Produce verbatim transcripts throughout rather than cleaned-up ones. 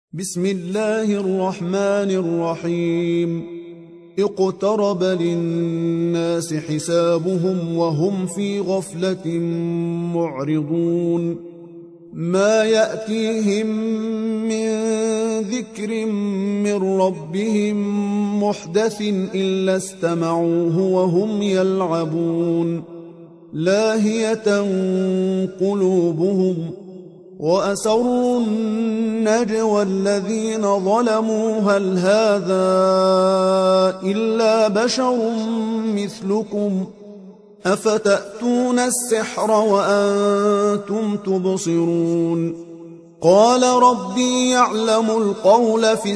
بسم الله الرحمن الرحيم اقترب للناس حسابهم وهم في غفلة معرضون ما يأتيهم من ذكر من ربهم محدث إلا استمعوه وهم يلعبون لاهية قلوبهم وأسروا النجوى الذين ظلموا هل هذا إلا بشر مثلكم أفتأتون السحر وأنتم تبصرون قال ربي يعلم القول في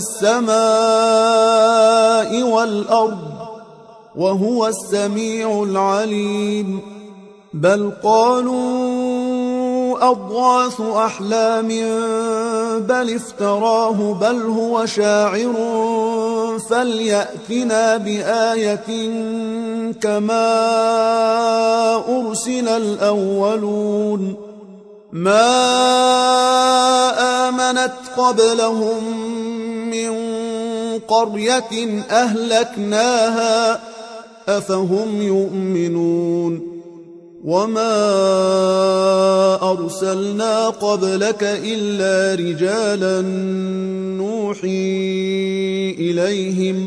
السماء والأرض وهو السميع العليم بل قالوا أضغاث أحلام بل افتراه بل هو شاعر فليأتنا بآية كما أرسل الأولون ما آمنت قبلهم من قرية أهلكناها أفهم يؤمنون وما أرسلنا قبلك إلا رجالا نوحي إليهم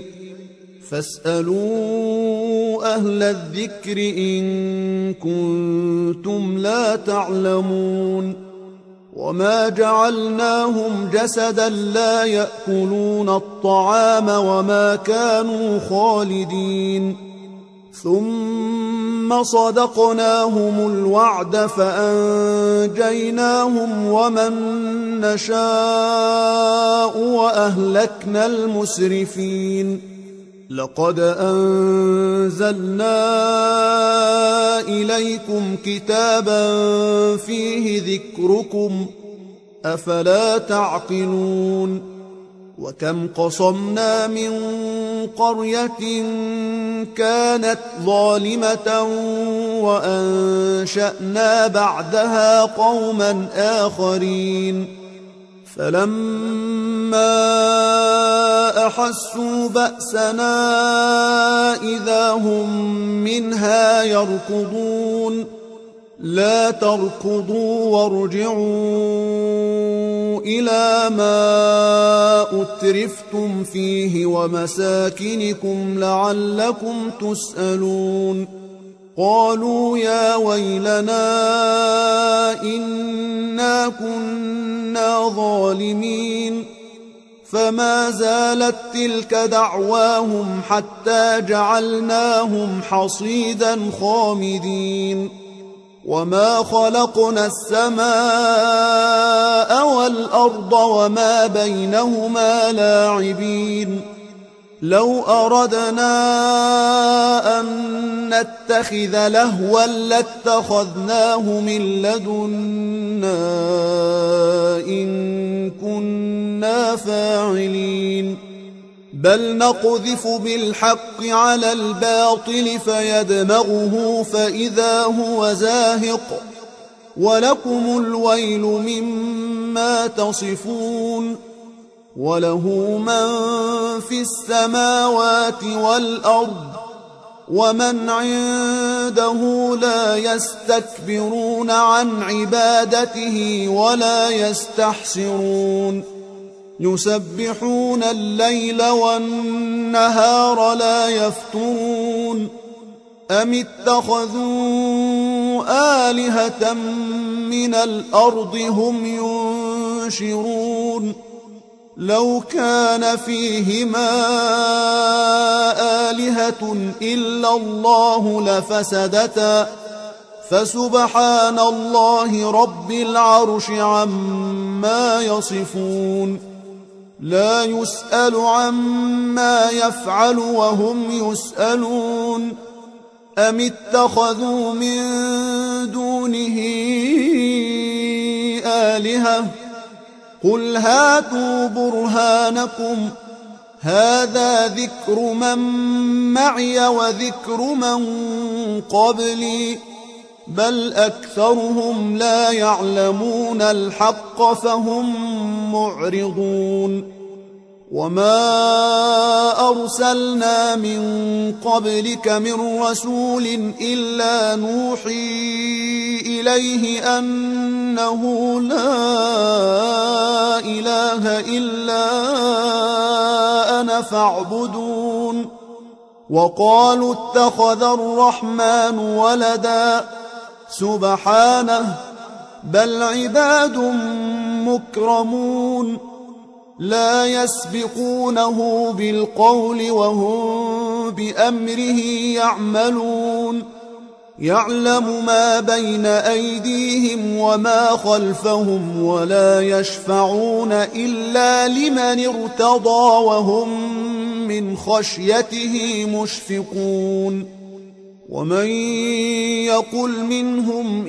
فاسألوا أهل الذكر إن كنتم لا تعلمون وما جعلناهم جسدا لا يأكلون الطعام وما كانوا خالدين ثم صدقناهم الوعد فأنجيناهم ومن نشاء وأهلكنا المسرفين لقد أنزلنا إليكم كتابا فيه ذكركم أفلا تعقلون وكم قصمنا من قرية كانت ظالمة وأنشأنا بعدها قوما آخرين فلما أحسوا بأسنا إذا هم منها يركضون لا تركضوا وارجعوا إلى ما أترفتم فيه ومساكنكم لعلكم تسألون قالوا يا ويلنا إنا كنا ظالمين فما زالت تلك دعواهم حتى جعلناهم حصيدا خامدين وما خلقنا السماء والأرض وما بينهما لاعبين لو أردنا أن نتخذ لهوا لاتخذناه من لدنا إن كنا فاعلين بل نقذف بالحق على الباطل فيدمغه فإذا هو زاهق ولكم الويل مما تصفون وله من في السماوات والأرض ومن عنده لا يستكبرون عن عبادته ولا يستحسرون يسبحون الليل والنهار لا يفترون أم اتخذوا آلهة من الأرض هم ينشرون لو كان فيهما آلهة إلا الله لفسدتا فسبحان الله رب العرش عما يصفون لا يسأل عما يفعل وهم يسألون أم اتخذوا من دونه آلهة قل هاتوا برهانكم هذا ذكر من معي وذكر من قبلي بل أكثرهم لا يعلمون الحق فهم معرضون وما أرسلنا من قبلك من رسول إلا نوحي إليه أنه لا إله إلا أنا فاعبدون وقالوا اتخذ الرحمن ولدا سبحانه بل عباد مكرمون لا يسبقونه بالقول وهم بأمره يعملون يعلم ما بين أيديهم وما خلفهم ولا يشفعون إلا لمن ارتضى وهم من خشيته مشفقون ومن يقل منهم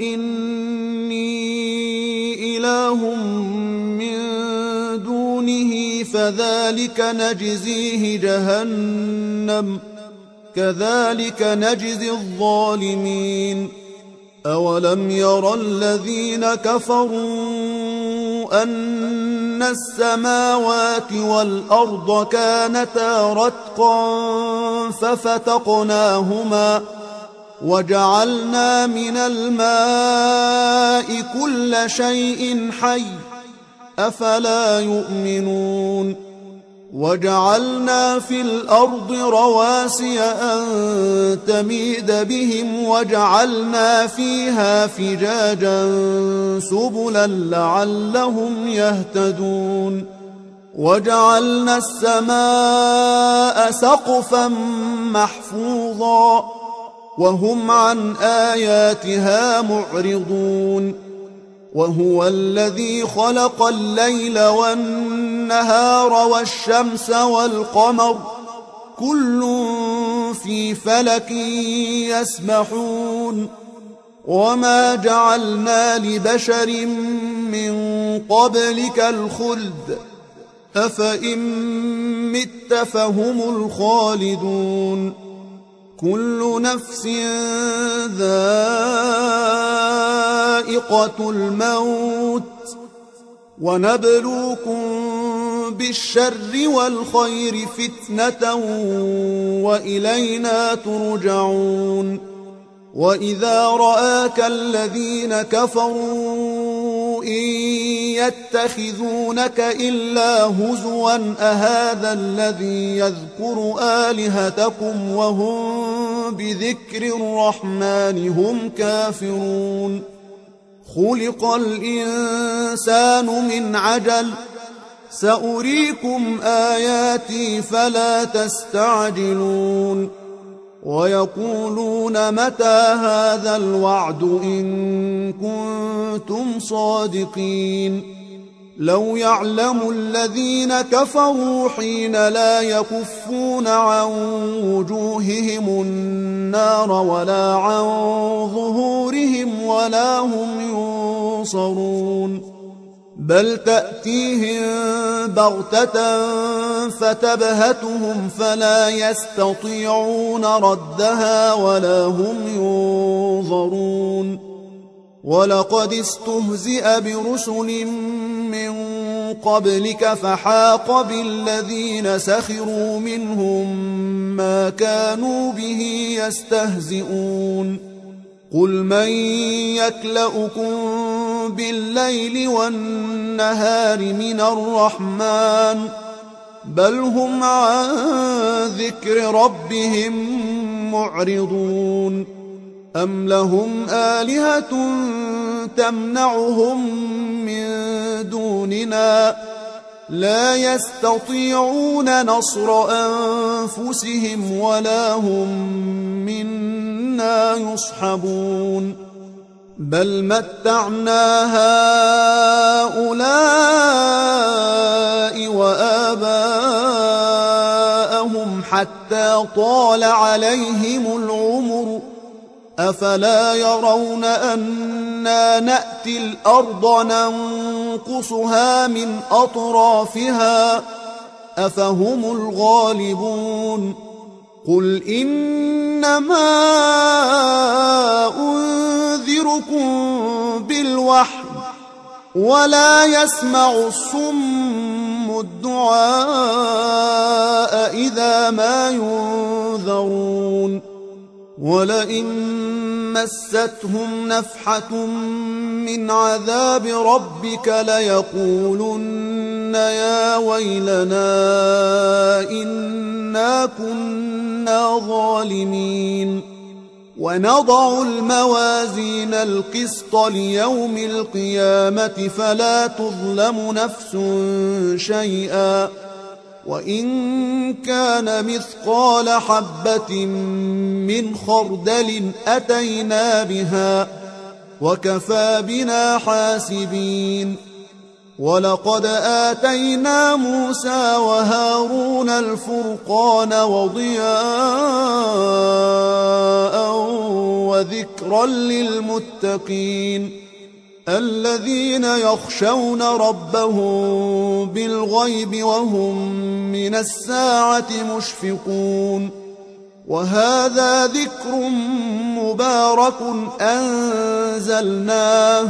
إني إله من دونه فذلك نجزيه جهنم كذلك نجزي الظالمين أولم يرى الذين كفروا أن السماوات والأرض كانتا رتقا ففتقناهما وجعلنا من الماء كل شيء حي أفلا يؤمنون وجعلنا في الأرض رواسي أن تميد بهم وجعلنا فيها فجاجا سبلا لعلهم يهتدون وجعلنا السماء سقفا محفوظا وهم عن آياتها معرضون وهو الذي خلق الليل والنهار والشمس والقمر كل في فلك يسبحون وما جعلنا لبشر من قبلك الخلد أفإن مت فهم الخالدون كل نفس ذائقة الموت ونبلوكم بالشر والخير فتنة وإلينا ترجعون وإذا رآك الذين كفروا إن يتخذونك إلا هزوا أهذا الذي يذكر آلهتكم وهم بذكر الرحمن هم كافرون خلق الإنسان من عجل سأريكم آياتي فلا تستعجلون ويقولون متى هذا الوعد إن كنتم صادقين لو يعلم الذين كفروا حين لا يكفون عن وجوههم النار ولا عن ظهورهم ولا هم ينصرون بل تأتيهم بغتة فتبهتهم فلا يستطيعون ردها ولا هم ينظرون ولقد استهزئ برسل من قبلك فحاق بالذين سخروا منهم ما كانوا به يستهزئون قل من يكلؤكم بالليل والنهار من الرحمن بل هم عن ذكر ربهم معرضون أم لهم آلهة تمنعهم من دوننا لا يستطيعون نصر أنفسهم ولا هم منا يصحبون بل متعنا هؤلاء وآباءهم حتى طال عليهم العمر أفلا يرون أنا نأتي الأرض ننقصها من أطرافها أفهم الغالبون قل إنما أنذركم بالوحي ولا يسمع الصم الدعاء إذا ما ينذرون ولئن مستهم نفحة من عذاب ربك ليقولن يا ويلنا إنا كنا ظالمين ونضع الموازين القسط ليوم القيامة فلا تظلم نفس شيئا وإن كان مثقال حبة من خردل أتينا بها وكفى بنا حاسبين ولقد آتينا موسى وهارون الفرقان وضياء وذكرا للمتقين الذين يخشون ربهم بالغيب وهم من الساعة مشفقون وهذا ذكر مبارك أنزلناه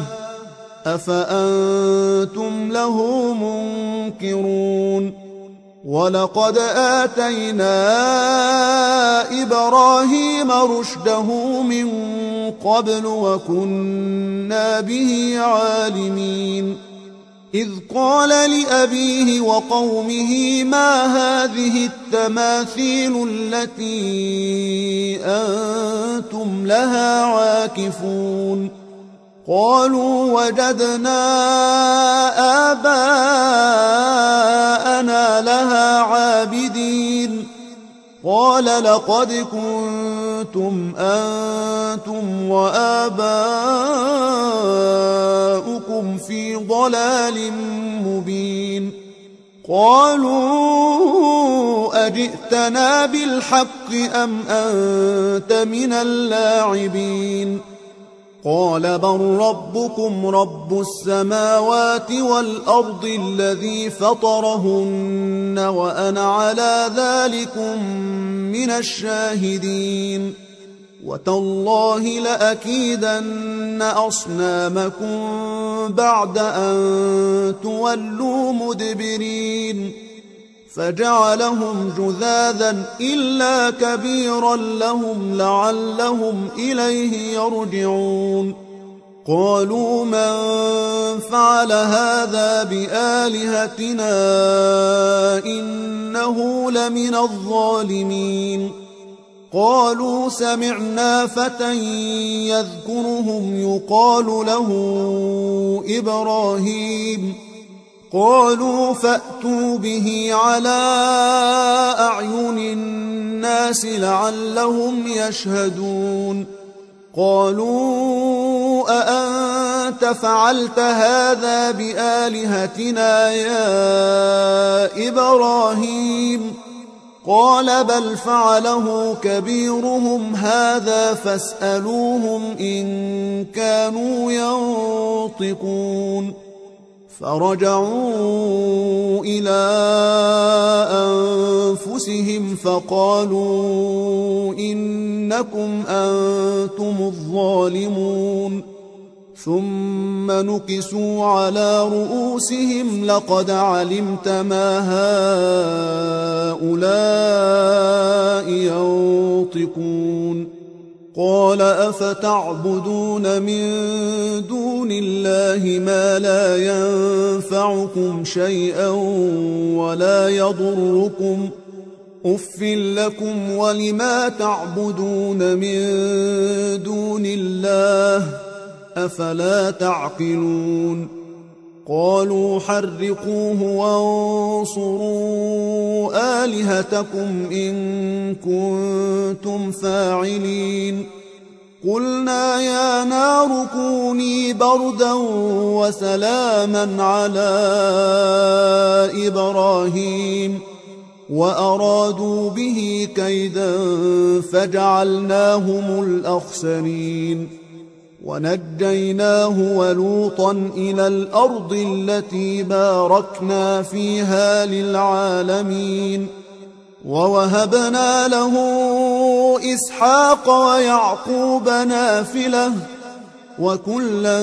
أفأنتم له منكرون ولقد آتينا إبراهيم رشده من قبل وكنا به عالمين إذ قال لأبيه وقومه ما هذه التماثيل التي أنتم لها عاكفون قالوا وجدنا آباءنا لها عابدين قال لقد كنتم أنتم وآباؤكم في ضلال مبين قالوا أجئتنا بالحق أم أنت من اللاعبين قال بل ربكم رب السماوات والأرض الذي فطرهن وأنا على ذلكم من الشاهدين وتالله لأكيدن أصنامكم بعد أن تولوا مدبرين فجعلهم جذاذا إلا كبيرا لهم لعلهم إليه يرجعون قالوا من فعل هذا بآلهتنا إنه لمن الظالمين قالوا سمعنا فتى يذكرهم يقال له إبراهيم قالوا فأتوا به على أعين الناس لعلهم يشهدون قالوا أأنت فعلت هذا بآلهتنا يا إبراهيم قال بل فعله كبيرهم هذا فاسألوهم إن كانوا ينطقون فرجعوا إلى أنفسهم فقالوا إنكم أنتم الظالمون ثم نكسوا على رؤوسهم لقد علمت ما هؤلاء ينطقون قال أفتعبدون من دون الله ما لا ينفعكم شيئا ولا يضركم أف لكم ولما تعبدون من دون الله أفلا تعقلون قالوا حرقوه وانصروا آلهتكم إن كنتم فاعلين قلنا يا نار كوني بردا وسلاما على إبراهيم وأرادوا به كيدا فجعلناهم الأخسرين ونجيناه ولوطا إلى الأرض التي باركنا فيها للعالمين ووهبنا له إسحاق ويعقوب نافلة وكلا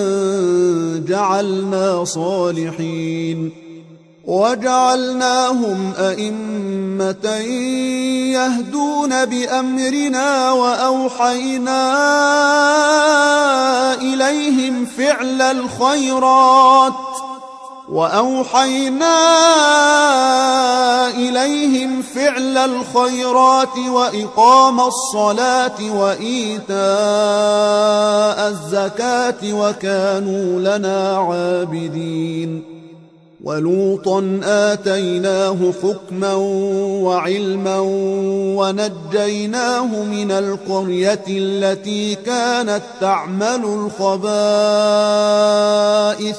جعلنا صالحين وجعلناهم أئمة يهدون بأمرنا وأوحينا إليهم فعل الخيرات وأوحينا إليهم فعل الخيرات وإقام الصلاة وإيتاء الزكاة وكانوا لنا عابدين ولوطا آتيناه حكما وعلما ونجيناه من القرية التي كانت تعمل الخبائث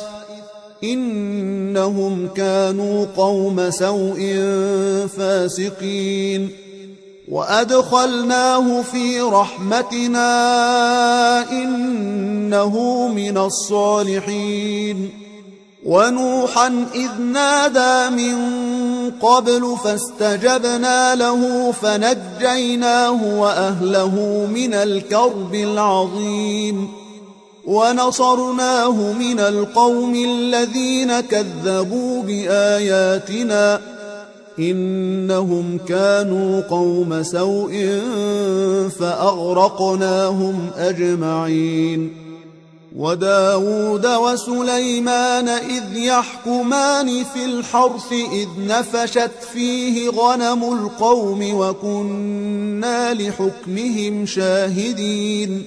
إنهم كانوا قوم سوء فاسقين وأدخلناه في رحمتنا إنه من الصالحين ونوحا إذ نادى من قبل فاستجبنا له فنجيناه وأهله من الكرب العظيم ونصرناه من القوم الذين كذبوا بآياتنا إنهم كانوا قوم سوء فأغرقناهم أجمعين وداود وسليمان إذ يحكمان في الحرث إذ نفشت فيه غنم القوم وكنا لحكمهم شاهدين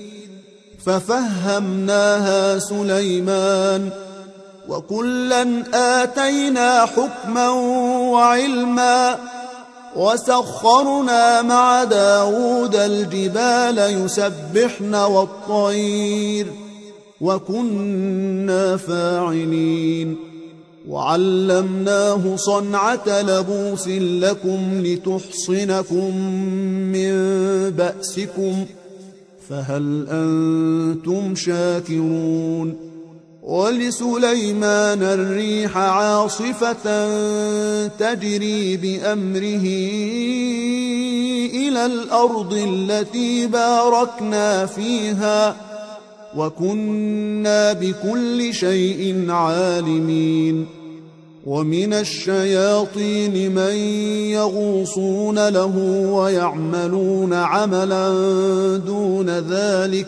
ففهمناها سليمان وكلا آتينا حكما وعلما وسخرنا مع داود الجبال يسبحن والطير وكنا فاعلين وعلمناه صنعة لبوس لكم لتحصنكم من بأسكم فهل أنتم شاكرون ولسليمان الريح عاصفة تجري بأمره إلى الأرض التي باركنا فيها وكنا بكل شيء عالمين ومن الشياطين من يغوصون له ويعملون عملا دون ذلك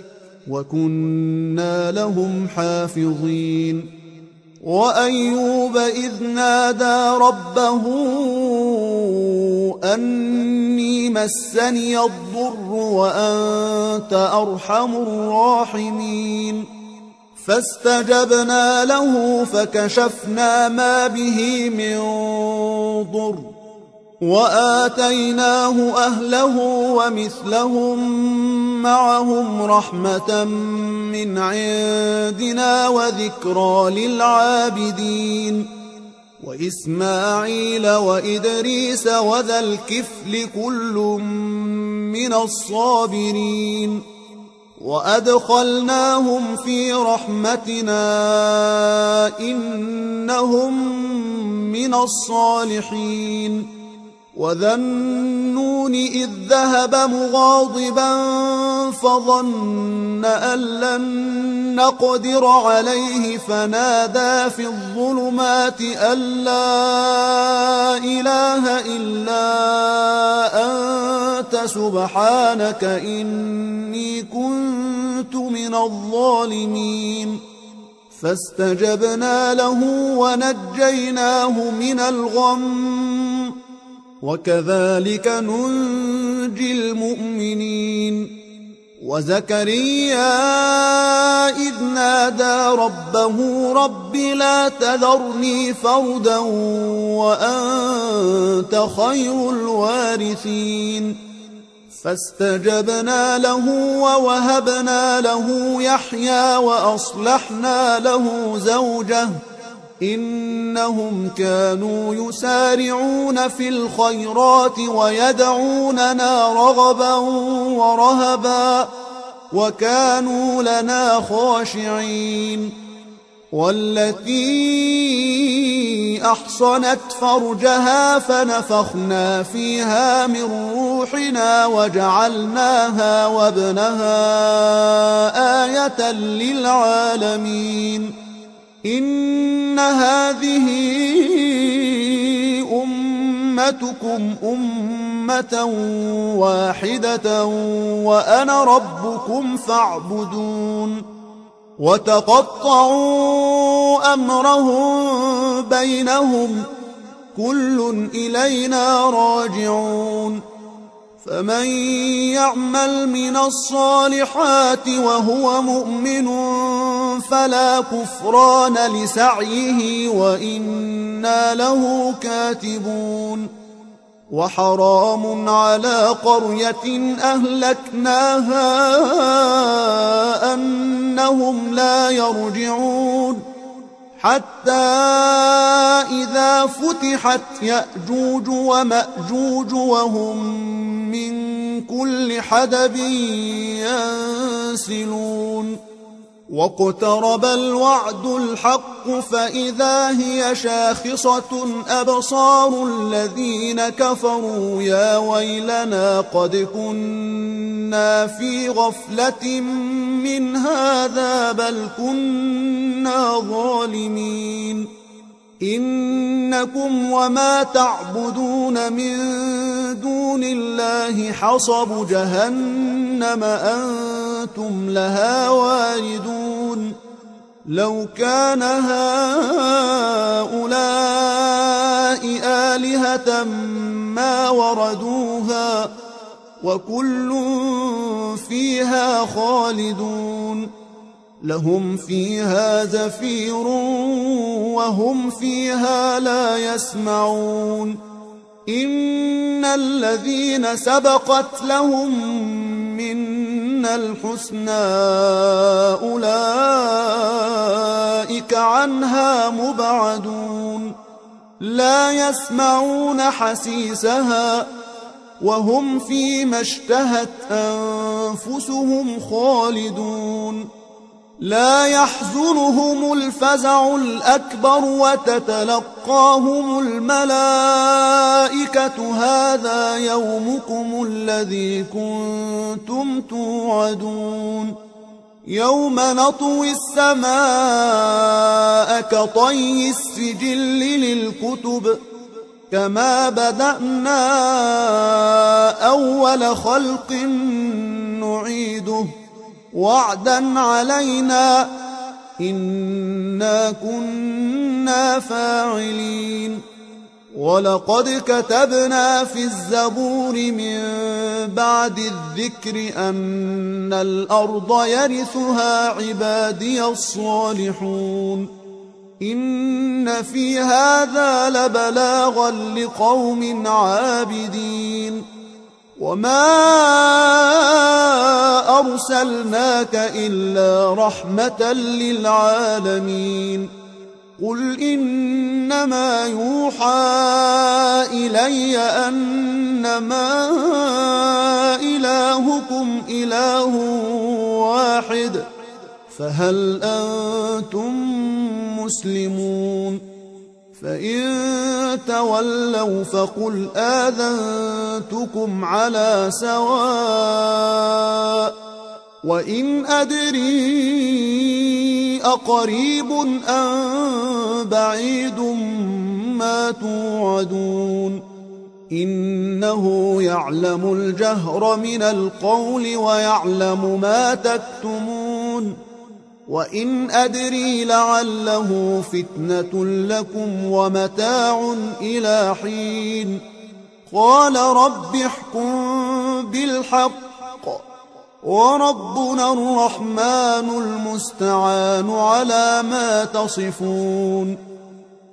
وكنا لهم حافظين وأيوب إذ نادى ربه أني مسني الضر وأنت أرحم الراحمين فاستجبنا له فكشفنا ما به من ضر وآتيناه أهله ومثلهم معهم رحمة من عندنا وذكرى للعابدين وإسماعيل وإدريس وذا الكفل كل من الصابرين وأدخلناهم في رحمتنا إنهم من الصالحين وذا النون إذ ذهب مغاضبا فظن أن لن نقدر عليه فنادى في الظلمات أن لا إله إلا أنت سبحانك إني كنت من الظالمين فاستجبنا له ونجيناه من الغم وكذلك ننجي المؤمنين وزكريا إذ نادى ربه رب لا تذرني فردا وأنت خير الوارثين فاستجبنا له ووهبنا له يحيى وأصلحنا له زوجه إنهم كانوا يسارعون في الخيرات ويدعوننا رغبا ورهبا وكانوا لنا خاشعين والتي أحصنت فرجها فنفخنا فيها من روحنا وجعلناها وابنها آية للعالمين إن هذه أمتكم أمة واحدة وأنا ربكم فاعبدون وتقطعوا أمرهم بينهم كل إلينا راجعون فمن يعمل من الصالحات وهو مؤمن فلا كفران لسعيه وإنا له كاتبون وحرام على قرية أهلكناها أنهم لا يرجعون حتى إذا فتحت يأجوج ومأجوج وهم من كل حدب ينسلون واقترب الوعد الحق فإذا هي شاخصة أبصار الذين كفروا يا ويلنا قد كنا في غفلة من هذا بل كنا ظالمين إنكم وما تعبدون من دون الله حصب جهنم أنتم لها واردون لو كان هؤلاء آلهة ما وردوها وكل فيها خالدون لهم فيها زفير وهم فيها لا يسمعون إن الذين سبقت لهم منا الحسنى أولئك عنها مبعدون لا يسمعون حسيسها وهم فيما اشتهت أنفسهم خالدون لا يحزنهم الفزع الأكبر وتتلقاهم الملائكة هذا يومكم الذي كنتم توعدون يوم نطوي السماء كطي السجل للكتب كما بدأنا أول خلق نعيده وعدا علينا إنا كنا فاعلين ولقد كتبنا في الزبور من بعد الذكر أن الأرض يرثها عبادي الصالحون إن في هذا لبلاغا لقوم عابدين وما أرسلناك إلا رحمة للعالمين قل إنما يوحى إلي أنما إلهكم إله واحد فهل أنتم مسلمون فإن تولوا فقل آذنتكم على سواء وإن أدري أقريب أم بعيد ما توعدون إنه يعلم الجهر من القول ويعلم ما تكتمون وإن أدري لعله فتنة لكم ومتاع إلى حين قال رب احكم بالحق وربنا الرحمن المستعان على ما تصفون